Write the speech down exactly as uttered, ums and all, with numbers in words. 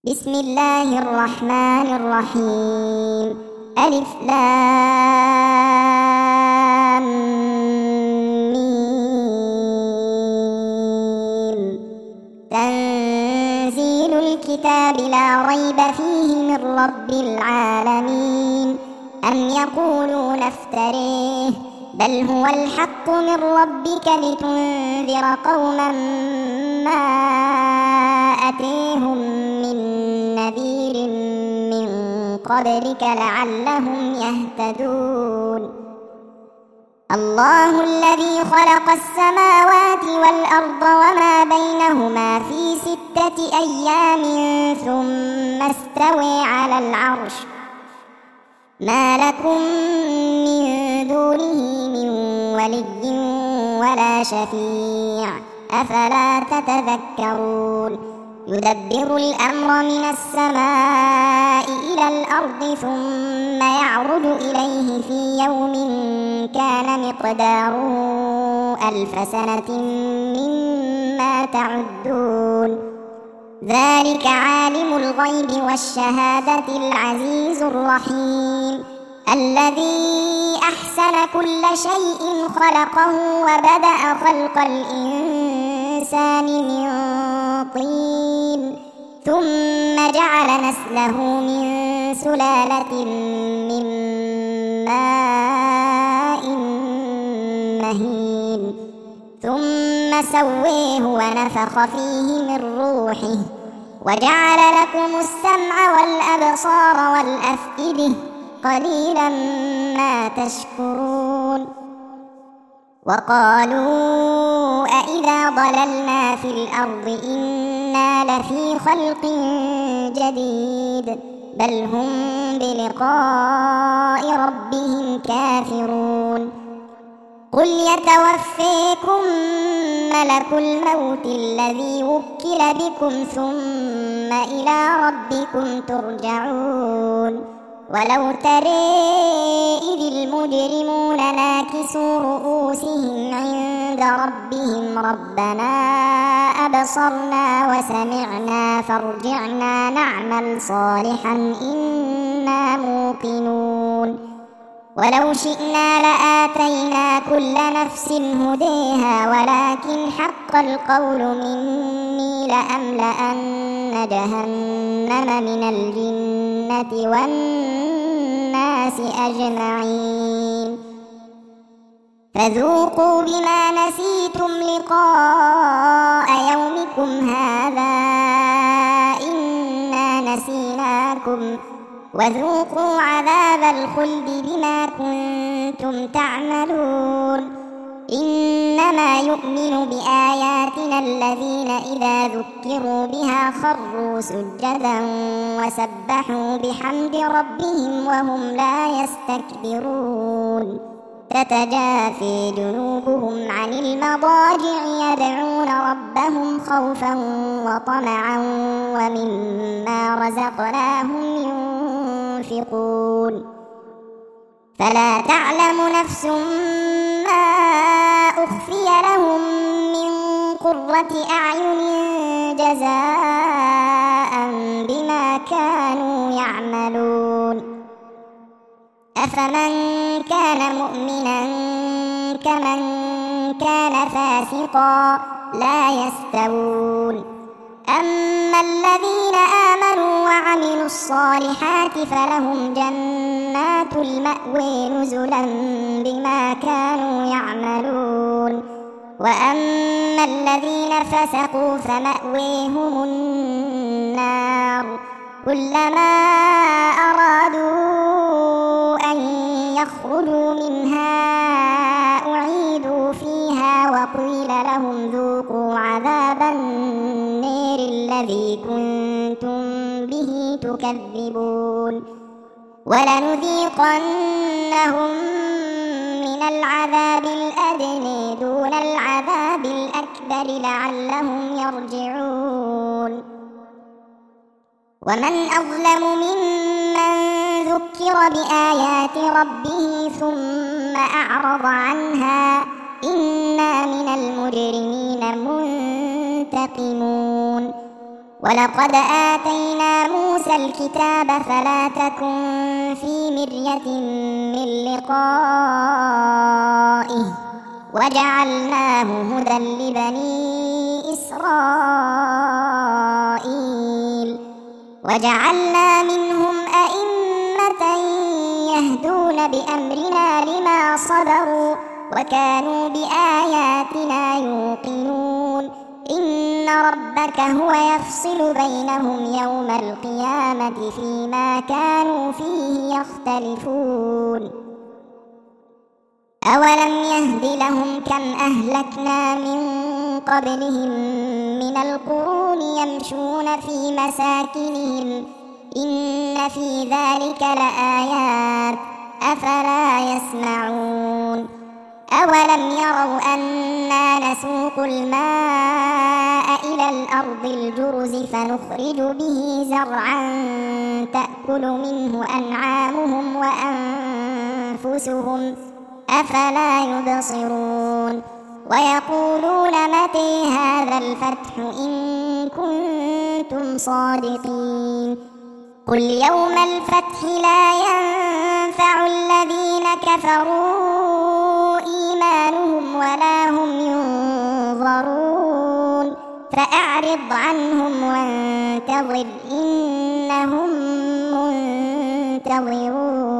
بسم الله الرحمن الرحيم. ألف لام ميم. تنزيل الكتاب لا ريب فيه من رب العالمين. أم يقولون افتريه بل هو الحق من ربك لتنذر قوما ما أتيهم من نذير من قبلك لعلهم يهتدون. الله الذي خلق السماوات والأرض وما بينهما في ستة أيام ثم استوى على العرش. ما لكم من دونه من ولي ولا شفيع أفلا تتذكرون. يدبر الأمر من السماء إلى الأرض ثم يعرج إليه في يوم كان مقداره ألف سنة مما تعدون. ذلك عالم الغيب والشهادة العزيز الرحيم الذي أحسن كل شيء خلقه وبدأ خلق الإنسان من طين ثم جعل نسله من سلالة من ماء مهين ثم سويه ونفخ فيه من روحه وجعل لكم السمع والأبصار والأفئدة قليلا ما تشكرون. وقالوا أإذا ضللنا في الأرض إنا لفي خلق جديد بل هم بلقاء ربهم كافرون. قل يتوفيكم ملك الموت الذي وكل بكم ثم إلى ربكم ترجعون. ولو ترى إذ المجرمون ناكسوا رؤوسهم عند ربهم ربنا أبصرنا وسمعنا فارجعنا نعمل صالحا إنا موقنون. ولو شئنا لآتينا كل نفس هديها ولكن حق القول مني لأملأن جهنم من الجنة والناس أجمعين. فذوقوا بما نسيتم لقاء يومكم هذا إنا نسيناكم وذوقوا عذاب الخلد بما كنتم تعملون. إنما يؤمن بآياتنا الذين إذا ذكروا بها خروا سجدا وسبحوا بحمد ربهم وهم لا يستكبرون. تتجافي جنوبهم عن المضاجع يدعون ربهم خوفا وطمعا ومما رزقناهم ينفقون. فلا تعلم نفس ما أخفي لهم من قرة أعين جزاء بما كانوا يعملون. أفمن كان مؤمنا كمن كان فاسقا لا يستوون. أما الذين آمنوا وعملوا الصالحات فلهم جنات المأوى نزلا بما كانوا يعملون. وأما الذين فسقوا فمأويهم النار كلما أرادوا أن يخرجوا منها أعيدوا فيها وقيل لهم ذوقوا عذاب النار الذي كنتم به تكذبون. ولنذيقنهم من العذاب الأدنى دون العذاب الأكبر لعلهم يرجعون. ومن أظلم ممن ذكر بآيات ربه ثم أعرض عنها إنا من المجرمين منتقمون. ولقد آتينا الكتاب فلا تكن في مرية من لقائه وجعلناه هدى لبني إسرائيل وجعلنا منهم أئمة يهدون بأمرنا لما صبروا وكانوا بآياتنا يوقنون إن ربك هو يفصل بينهم يوم القيامة فيما كانوا فيه يختلفون أولم يهد لهم كم أهلكنا من قبلهم من القرون يمشون في مساكنهم إن في ذلك لآيات أفلا يسمعون أولم يروا أنا نسوق الماء إلى الأرض الجرز فنخرج به زرعا تأكل منه أنعامهم وأنفسهم أفلا يبصرون ويقولون متى هذا الفتح إن كنتم صادقين قل يوم الفتح لا ينفع الذين كفروا إيمانهم ولا هم ينظرون فأعرض عنهم وانتظر إنهم منتظرون.